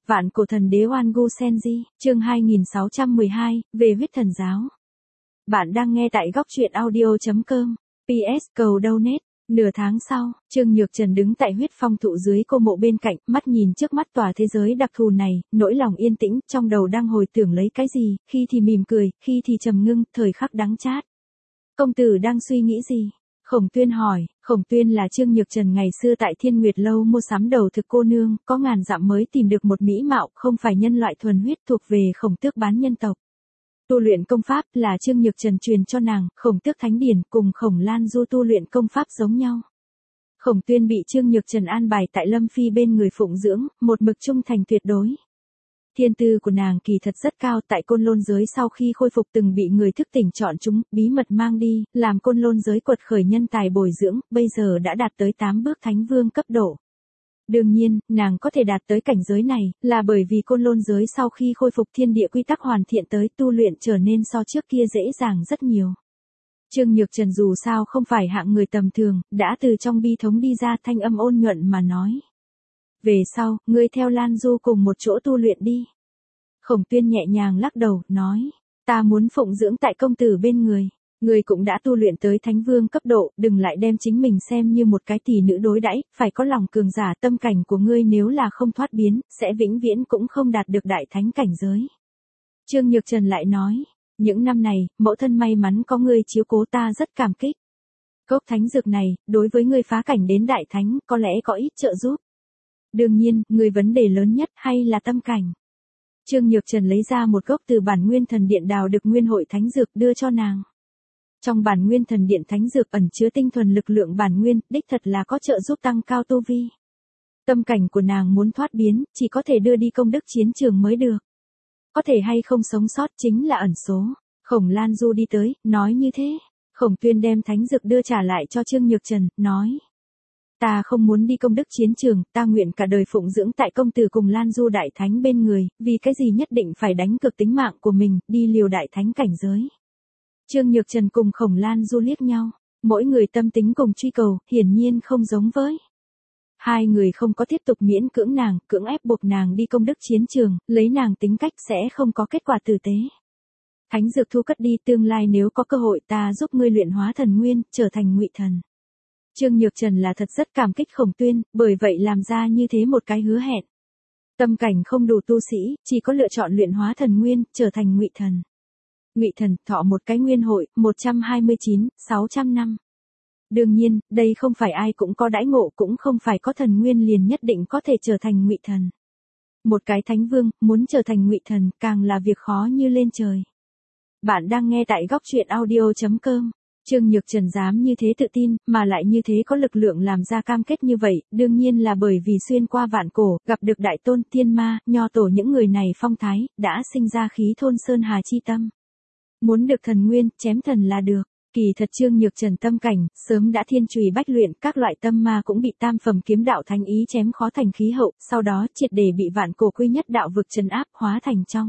Vạn cổ thần đế Oan Gu Senji, chương 2612, về huyết thần giáo. Bạn đang nghe tại góc truyện audio.com. PS cầu donate. Nửa tháng sau, Trương Nhược Trần đứng tại huyết phong thụ dưới cô mộ bên cạnh, mắt nhìn trước mắt tòa thế giới đặc thù này, nỗi lòng yên tĩnh, trong đầu đang hồi tưởng lấy cái gì, khi thì mỉm cười, khi thì trầm ngưng, thời khắc đắng chát. Công tử đang suy nghĩ gì? Khổng Tuyên hỏi. Khổng Tuyên là Trương Nhược Trần ngày xưa tại Thiên Nguyệt Lâu mua sắm đầu thực cô nương, có ngàn dặm mới tìm được một mỹ mạo, không phải nhân loại thuần huyết, thuộc về Khổng Tước bán nhân tộc. Tu luyện công pháp là Trương Nhược Trần truyền cho nàng, Khổng Tước Thánh Điển cùng Khổng Lan Du tu luyện công pháp giống nhau. Khổng Tuyên bị Trương Nhược Trần an bài tại Lâm Phi bên người phụng dưỡng, một mực trung thành tuyệt đối. Thiên tư của nàng kỳ thật rất cao, tại Côn Lôn giới sau khi khôi phục từng bị người thức tỉnh chọn chúng, bí mật mang đi, làm Côn Lôn giới quật khởi nhân tài bồi dưỡng, bây giờ đã đạt tới 8 bước thánh vương cấp độ. Đương nhiên, nàng có thể đạt tới cảnh giới này, là bởi vì Côn Lôn giới sau khi khôi phục thiên địa quy tắc hoàn thiện tới tu luyện trở nên so trước kia dễ dàng rất nhiều. Trương Nhược Trần dù sao không phải hạng người tầm thường, đã từ trong bi thống đi ra, thanh âm ôn nhuận mà nói. Về sau, ngươi theo Lan Du cùng một chỗ tu luyện đi. Khổng Tuyên nhẹ nhàng lắc đầu, nói. Ta muốn phụng dưỡng tại công tử bên người. Ngươi cũng đã tu luyện tới thánh vương cấp độ, đừng lại đem chính mình xem như một cái tỷ nữ đối đãi, phải có lòng cường giả, tâm cảnh của ngươi nếu là không thoát biến, sẽ vĩnh viễn cũng không đạt được đại thánh cảnh giới. Trương Nhược Trần lại nói. Những năm này, mẫu thân may mắn có ngươi chiếu cố ta rất cảm kích. Cốc thánh dược này, đối với ngươi phá cảnh đến đại thánh, có lẽ có ít trợ giúp. Đương nhiên, người vấn đề lớn nhất hay là tâm cảnh. Trương Nhược Trần lấy ra một gốc từ bản nguyên thần điện đào được nguyên hội thánh dược đưa cho nàng. Trong bản nguyên thần điện thánh dược ẩn chứa tinh thuần lực lượng bản nguyên, đích thật là có trợ giúp tăng cao tu vi. Tâm cảnh của nàng muốn thoát biến, chỉ có thể đưa đi công đức chiến trường mới được. Có thể hay không sống sót chính là ẩn số. Khổng Lan Du đi tới, nói như thế. Khổng Tuyên đem thánh dược đưa trả lại cho Trương Nhược Trần, nói. Ta không muốn đi công đức chiến trường, ta nguyện cả đời phụng dưỡng tại công tử cùng Lan Du đại thánh bên người, vì cái gì nhất định phải đánh cược tính mạng của mình, đi liều đại thánh cảnh giới. Trương Nhược Trần cùng Khổng Lan Du liếc nhau, mỗi người tâm tính cùng truy cầu, hiển nhiên không giống với. Hai người không có tiếp tục miễn cưỡng nàng, cưỡng ép buộc nàng đi công đức chiến trường, lấy nàng tính cách sẽ không có kết quả tử tế. Thánh dược thu cất đi, tương lai nếu có cơ hội ta giúp ngươi luyện hóa thần nguyên, trở thành ngụy thần. Trương Nhược Trần là thật rất cảm kích Khổng Tuyên, bởi vậy làm ra như thế một cái hứa hẹn. Tâm cảnh không đủ tu sĩ, chỉ có lựa chọn luyện hóa thần nguyên, trở thành ngụy thần. Ngụy thần, thọ một cái nguyên hội, 129, 600 năm. Đương nhiên, đây không phải ai cũng có đãi ngộ, cũng không phải có thần nguyên liền nhất định có thể trở thành ngụy thần. Một cái thánh vương, muốn trở thành ngụy thần, càng là việc khó như lên trời. Bạn đang nghe tại góc truyện audio.com. Trương Nhược Trần dám như thế tự tin, mà lại như thế có lực lượng làm ra cam kết như vậy, đương nhiên là bởi vì xuyên qua vạn cổ, gặp được đại tôn, thiên ma, nho tổ những người này phong thái, đã sinh ra khí thôn sơn hà chi tâm. Muốn được thần nguyên, chém thần là được. Kỳ thật Trương Nhược Trần tâm cảnh, sớm đã thiên trùy bách luyện, các loại tâm ma cũng bị tam phẩm kiếm đạo thánh ý chém khó thành khí hậu, sau đó triệt để bị vạn cổ quy nhất đạo vực trấn áp, hóa thành trong.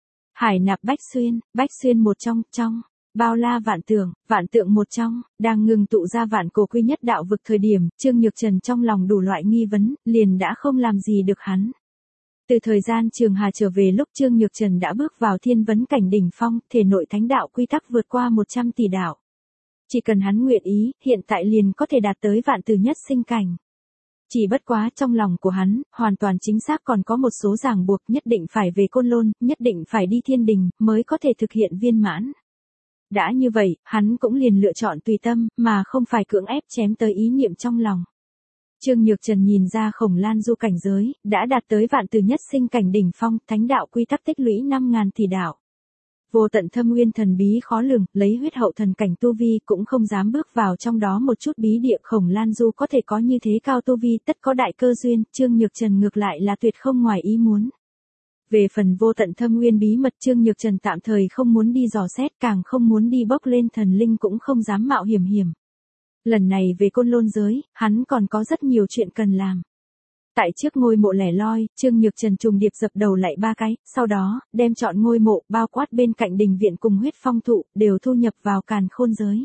Hải nạp bách xuyên một trong. Bao la vạn tượng một trong, đang ngừng tụ ra vạn cổ quy nhất đạo vực thời điểm, Trương Nhược Trần trong lòng đủ loại nghi vấn, liền đã không làm gì được hắn. Từ thời gian Trường Hà trở về lúc Trương Nhược Trần đã bước vào thiên vấn cảnh đỉnh phong, thể nội thánh đạo quy tắc vượt qua 100 tỷ đạo. Chỉ cần hắn nguyện ý, hiện tại liền có thể đạt tới vạn tử nhất sinh cảnh. Chỉ bất quá trong lòng của hắn, hoàn toàn chính xác còn có một số ràng buộc, nhất định phải về Côn Lôn, nhất định phải đi thiên đình, mới có thể thực hiện viên mãn. Đã như vậy, hắn cũng liền lựa chọn tùy tâm, mà không phải cưỡng ép chém tới ý niệm trong lòng. Trương Nhược Trần nhìn ra Khổng Lan Du cảnh giới, đã đạt tới vạn tử nhất sinh cảnh đỉnh phong, thánh đạo quy tắc tích lũy 5.000 tỷ đạo. Vô tận thâm nguyên thần bí khó lường, lấy huyết hậu thần cảnh tu vi cũng không dám bước vào trong đó một chút bí địa. Khổng Lan Du có thể có như thế cao tu vi, tất có đại cơ duyên, Trương Nhược Trần ngược lại là tuyệt không ngoài ý muốn. Về phần vô tận thâm nguyên bí mật, Trương Nhược Trần tạm thời không muốn đi dò xét, càng không muốn đi bốc lên thần linh, cũng không dám mạo hiểm. Lần này về Côn Lôn giới, hắn còn có rất nhiều chuyện cần làm. Tại trước ngôi mộ lẻ loi, Trương Nhược Trần trùng điệp dập đầu lạy 3 cái, sau đó, đem chọn ngôi mộ, bao quát bên cạnh đình viện cùng huyết phong thụ, đều thu nhập vào càn khôn giới.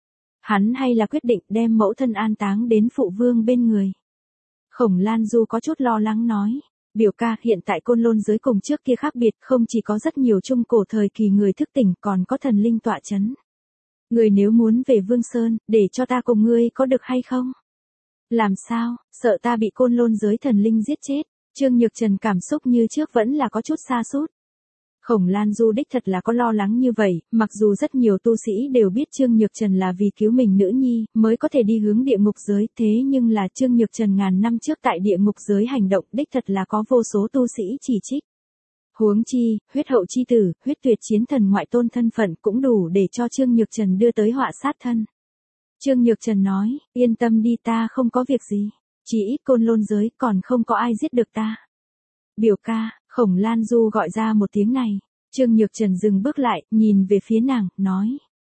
Hắn hay là quyết định đem mẫu thân an táng đến phụ vương bên người. Khổng Lan Du có chút lo lắng nói. Biểu ca, hiện tại Côn Lôn giới cùng trước kia khác biệt, không chỉ có rất nhiều trung cổ thời kỳ người thức tỉnh, còn có thần linh tọa chấn. Người nếu muốn về Vương Sơn, để cho ta cùng ngươi có được hay không? Làm sao, sợ ta bị Côn Lôn giới thần linh giết chết? Trương Nhược Trần cảm xúc như trước vẫn là có chút sa sút. Khổng Lan Du đích thật là có lo lắng như vậy, mặc dù rất nhiều tu sĩ đều biết Trương Nhược Trần là vì cứu mình nữ nhi, mới có thể đi hướng địa ngục giới, thế nhưng là Trương Nhược Trần ngàn năm trước tại địa ngục giới hành động đích thật là có vô số tu sĩ chỉ trích. Huống chi, huyết hậu chi tử, huyết tuyệt chiến thần ngoại tôn thân phận cũng đủ để cho Trương Nhược Trần đưa tới họa sát thân. Trương Nhược Trần nói, yên tâm đi, ta không có việc gì, chỉ ít Côn Lôn giới còn không có ai giết được ta. Biểu ca, Khổng Lan Du gọi ra một tiếng này. Trương Nhược Trần dừng bước lại, nhìn về phía nàng, nói.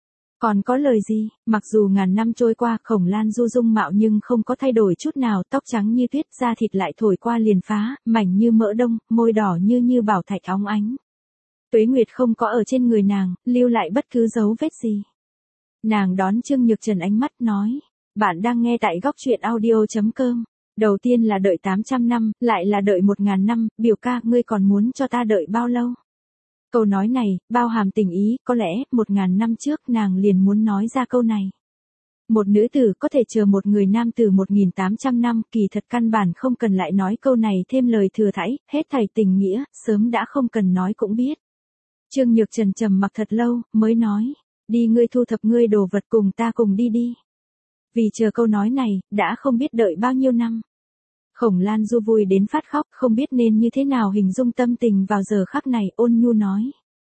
Còn có lời gì? Mặc dù ngàn năm trôi qua, Khổng Lan Du dung mạo nhưng không có thay đổi chút nào, tóc trắng như tuyết, da thịt lại thổi qua liền phá, mảnh như mỡ đông, môi đỏ như bảo thạch óng ánh. Tuế Nguyệt không có ở trên người nàng, lưu lại bất cứ dấu vết gì. Nàng đón Trương Nhược Trần ánh mắt, nói. Bạn đang nghe tại góc truyện audio.com. Đầu tiên là đợi 800 năm, lại là đợi 1000 năm, biểu ca, ngươi còn muốn cho ta đợi bao lâu? Câu nói này, bao hàm tình ý, có lẽ, 1000 năm trước nàng liền muốn nói ra câu này. Một nữ tử có thể chờ một người nam tử 1800 năm, kỳ thật căn bản không cần lại nói câu này thêm lời thừa thãi, hết thảy tình nghĩa, sớm đã không cần nói cũng biết. Trương Nhược Trần trầm mặc thật lâu, mới nói, đi ngươi thu thập ngươi đồ vật cùng ta cùng đi đi. Vì chờ câu nói này, đã không biết đợi bao nhiêu năm. Khổng Lan Du vui đến phát khóc, không biết nên như thế nào hình dung tâm tình vào giờ khắc này, ôn nhu nói.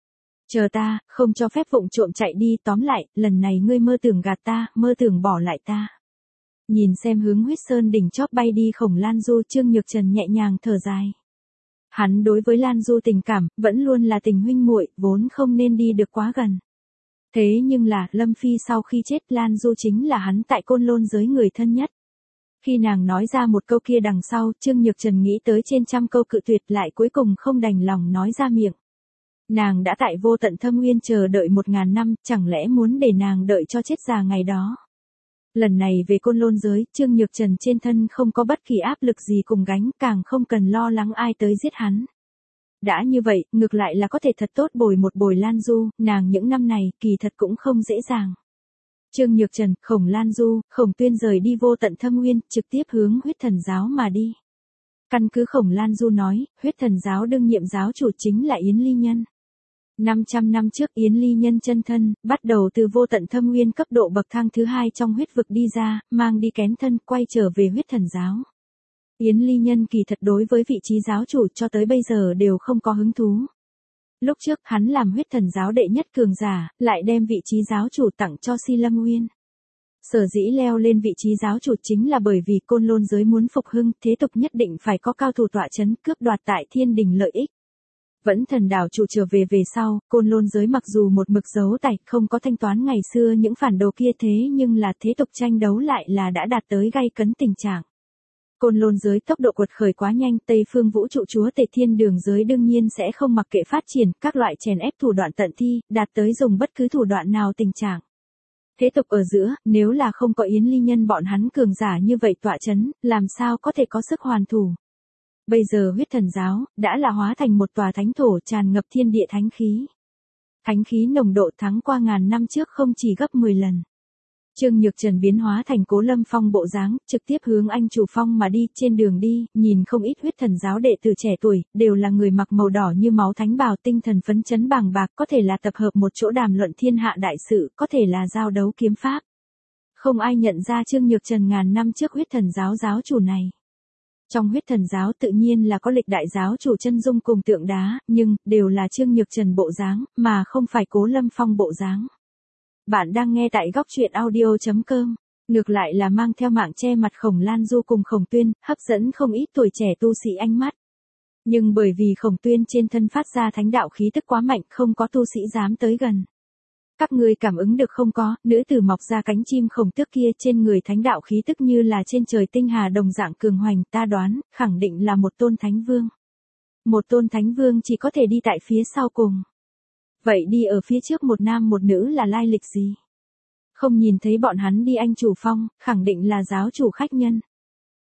Chờ ta, không cho phép vụng trộm chạy đi, tóm lại, lần này ngươi mơ tưởng gạt ta, mơ tưởng bỏ lại ta. Nhìn xem hướng huyết sơn đỉnh chóp bay đi Khổng Lan Du, Trương Nhược Trần nhẹ nhàng thở dài. Hắn đối với Lan Du tình cảm, vẫn luôn là tình huynh muội, vốn không nên đi được quá gần. Thế nhưng là, Lâm Phi sau khi chết, Lan Du chính là hắn tại Côn Lôn giới người thân nhất. Khi nàng nói ra một câu kia đằng sau, Trương Nhược Trần nghĩ tới trên trăm câu cự tuyệt lại cuối cùng không đành lòng nói ra miệng. Nàng đã tại vô tận thâm nguyên chờ đợi 1000 năm, chẳng lẽ muốn để nàng đợi cho chết già ngày đó. Lần này về Côn Lôn giới, Trương Nhược Trần trên thân không có bất kỳ áp lực gì cùng gánh, càng không cần lo lắng ai tới giết hắn. Đã như vậy, ngược lại là có thể thật tốt bồi một bồi Lan Du, nàng những năm này, kỳ thật cũng không dễ dàng. Trương Nhược Trần, Khổng Lan Du, Khổng Tuyên rời đi vô tận thâm nguyên, trực tiếp hướng huyết thần giáo mà đi. Căn cứ Khổng Lan Du nói, huyết thần giáo đương nhiệm giáo chủ chính là Yến Ly Nhân. 500 năm trước Yến Ly Nhân chân thân, bắt đầu từ vô tận thâm nguyên cấp độ bậc thang thứ 2 trong huyết vực đi ra, mang đi kén thân, quay trở về huyết thần giáo. Yến Ly Nhân kỳ thật đối với vị trí giáo chủ cho tới bây giờ đều không có hứng thú. Lúc trước hắn làm huyết thần giáo đệ nhất cường giả, lại đem vị trí giáo chủ tặng cho Si Lâm Nguyên. Sở dĩ leo lên vị trí giáo chủ chính là bởi vì Côn Lôn giới muốn phục hưng, thế tục nhất định phải có cao thủ tọa chấn cướp đoạt tại thiên đình lợi ích. Vẫn thần đảo chủ trở về sau, Côn Lôn giới mặc dù một mực giấu tài, không có thanh toán ngày xưa những phản đồ kia thế nhưng là thế tục tranh đấu lại là đã đạt tới gay cấn tình trạng. Côn Lôn giới tốc độ quật khởi quá nhanh, Tây Phương Vũ Trụ Chúa Tể Thiên Đường giới đương nhiên sẽ không mặc kệ phát triển các loại chèn ép thủ đoạn tận thi, đạt tới dùng bất cứ thủ đoạn nào tình trạng. Thế tục ở giữa, nếu là không có Yến Ly Nhân bọn hắn cường giả như vậy tọa chấn, làm sao có thể có sức hoàn thủ. Bây giờ huyết thần giáo, đã là hóa thành một tòa thánh thổ tràn ngập thiên địa thánh khí. Thánh khí nồng độ thắng qua ngàn năm trước không chỉ gấp 10 lần. Trương Nhược Trần biến hóa thành Cố Lâm Phong bộ dáng, trực tiếp hướng anh chủ phong mà đi, trên đường đi, nhìn không ít huyết thần giáo đệ tử trẻ tuổi, đều là người mặc màu đỏ như máu thánh bào, tinh thần phấn chấn bàng bạc, có thể là tập hợp một chỗ đàm luận thiên hạ đại sự, có thể là giao đấu kiếm pháp. Không ai nhận ra Trương Nhược Trần ngàn năm trước huyết thần giáo giáo chủ này. Trong huyết thần giáo tự nhiên là có lịch đại giáo chủ chân dung cùng tượng đá, nhưng, đều là Trương Nhược Trần bộ dáng, mà không phải Cố Lâm Phong bộ dáng. Bạn đang nghe tại góc truyện audio.com. Ngược lại là mang theo mạng che mặt Khổng Lan Du cùng Khổng Tuyên, hấp dẫn không ít tuổi trẻ tu sĩ ánh mắt. Nhưng bởi vì Khổng Tuyên trên thân phát ra thánh đạo khí tức quá mạnh, không có tu sĩ dám tới gần. Các ngươi cảm ứng được không có, nữ tử mọc ra cánh chim khổng tước kia trên người thánh đạo khí tức như là trên trời tinh hà đồng dạng cường hoành, ta đoán, khẳng định là một tôn thánh vương. Một tôn thánh vương chỉ có thể đi tại phía sau cùng. Vậy đi ở phía trước một nam một nữ là lai lịch gì? Không nhìn thấy bọn hắn đi anh chủ phong, khẳng định là giáo chủ khách nhân.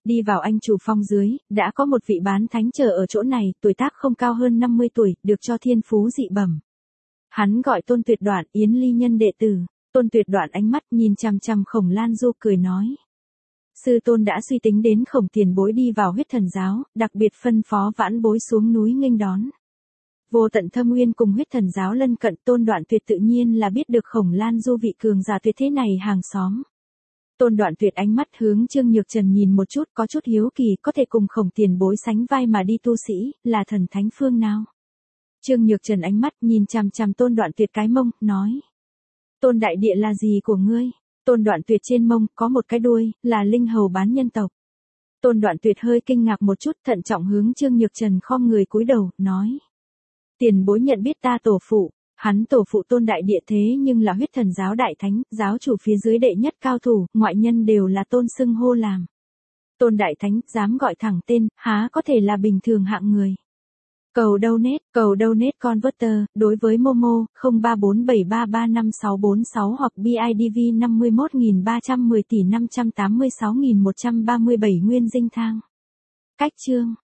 Đi vào anh chủ phong dưới, đã có một vị bán thánh chờ ở chỗ này, tuổi tác không cao hơn 50 tuổi, được cho thiên phú dị bẩm. Hắn gọi Tôn Tuyệt Đoạn, Yến Ly Nhân đệ tử. Tôn Tuyệt Đoạn ánh mắt nhìn chằm chằm Khổng Lan Du cười nói. Sư tôn đã suy tính đến Khổng tiền bối đi vào huyết thần giáo, đặc biệt phân phó vãn bối xuống núi nghênh đón. Vô Tận Thâm Uyên cùng huyết thần giáo lân cận, Tôn Đoạn Tuyệt tự nhiên là biết được Khổng Lan Du vị cường giả tuyệt thế này hàng xóm. Tôn Đoạn Tuyệt ánh mắt hướng Trương Nhược Trần nhìn một chút, có chút hiếu kỳ, có thể cùng Khổng tiền bối sánh vai mà đi tu sĩ, là thần thánh phương nào? Trương Nhược Trần ánh mắt nhìn chằm chằm Tôn Đoạn Tuyệt cái mông, nói. Tôn đại địa là gì của ngươi? Tôn Đoạn Tuyệt trên mông có một cái đuôi, là linh hầu bán nhân tộc. Tôn Đoạn Tuyệt hơi kinh ngạc một chút, thận trọng hướng Trương Nhược Trần khom người cúi đầu, nói. Tiền bối nhận biết ta tổ phụ, hắn tổ phụ Tôn đại địa thế nhưng là huyết thần giáo đại thánh, giáo chủ phía dưới đệ nhất cao thủ, ngoại nhân đều là tôn xưng hô làm. Tôn đại thánh, dám gọi thẳng tên, há có thể là bình thường hạng người. Cầu donate converter, đối với Momo, 0347335646 hoặc BIDV 51310 tỷ 586.137 nguyên dinh thang. Cách chương.